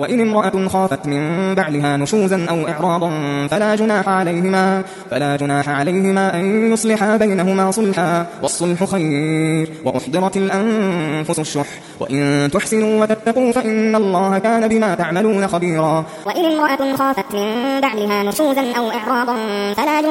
وإن امرأة خافت من بعلها نشوزا أو إعراضا فلا جناح عليهما أن يصلحا بينهما صلحا، والصلح خير. وأحضرت الأنفس الشح، وإن تحسنوا وتتقوا فإن الله كان بما تعملون خبيرا. وإن امرأة خافت من بعلها نشوزا أو إعراضا فلا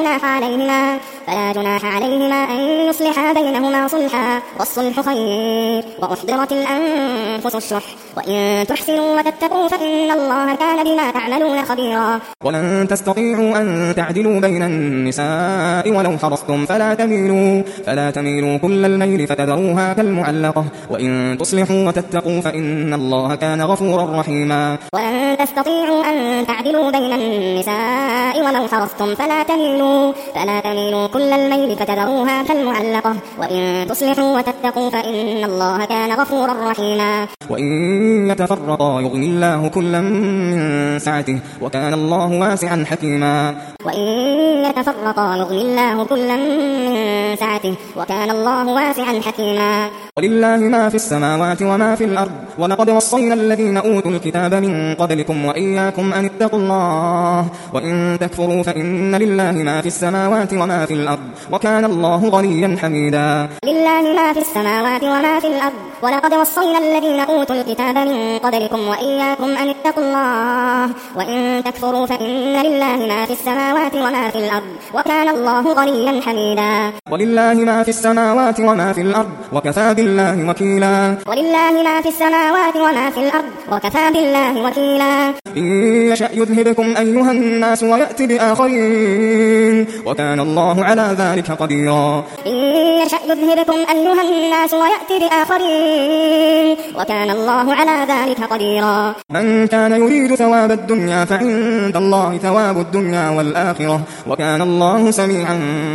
جناح عليهما أن يصلحا بينهما صلحا، والصلح خير. وأحضرت الأنفس الشح، وإن تحسنوا وتتقوا فإن الله كان بما تعملون خبيرا. ولن تستطيعوا أن تعدلوا بين النساء ولو حرصتم فلا تميلوا كل الميل فتذروها كالمعلقة، وإن تصلحوا وتتقوا فإن الله كان غفورا رحيما. ولن تستطيعوا أن تعدلوا بين النساء ولو حرصتم فلا تميلوا كل الميل فتذروها كالمعلقة، وإن تصلحوا وتتقوا فإن الله كان غفورا رحيما. وإن يتفرقا يغني الله كلا من سعته، وكان الله واسعا حكيما. وإن يتفرقا يغني الله كلا من سعته، وكان الله واسعا حكيما. ولله ما في السماوات وما في الأرض، ولقد وصينا الذين أوتوا الكتاب من قبلكم وإياكم أن اتقوا الله، وإن تكفروا فإن لله ما في السماوات وما في الأرض، وكان الله غنيا حميدا. لله ما في السماوات وما في الأرض، ولقد وصينا الذين أوتوا الكتاب من قبلكم وإياكم أن اتقوا الله، وإن تكفروا فإن لله ما في السماوات وما في الأرض، وكان الله غنيا حميدا. ولله ما في السماوات وما في الأرض، وكفى بالله وكيلا. ولله ما في السماوات وما في الأرض، وكفى بالله وكيلا. إن يشأ يذهبكم أيها الناس ويأتي بآخرين، وكان الله على ذلك قديرا. إن يشأ يذهبكم أيها الناس ويأتي بآخرين، وكان الله على ذلك قديرا. من كان يريد ثواب الدنيا فعند الله ثواب الدنيا والآخرة، وكان الله سميعا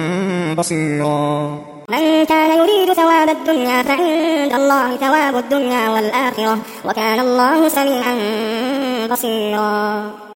بصيرا. من كان يريد ثواب الدنيا فعند الله ثواب الدنيا والآخرة، وكان الله سميعا بصيرا.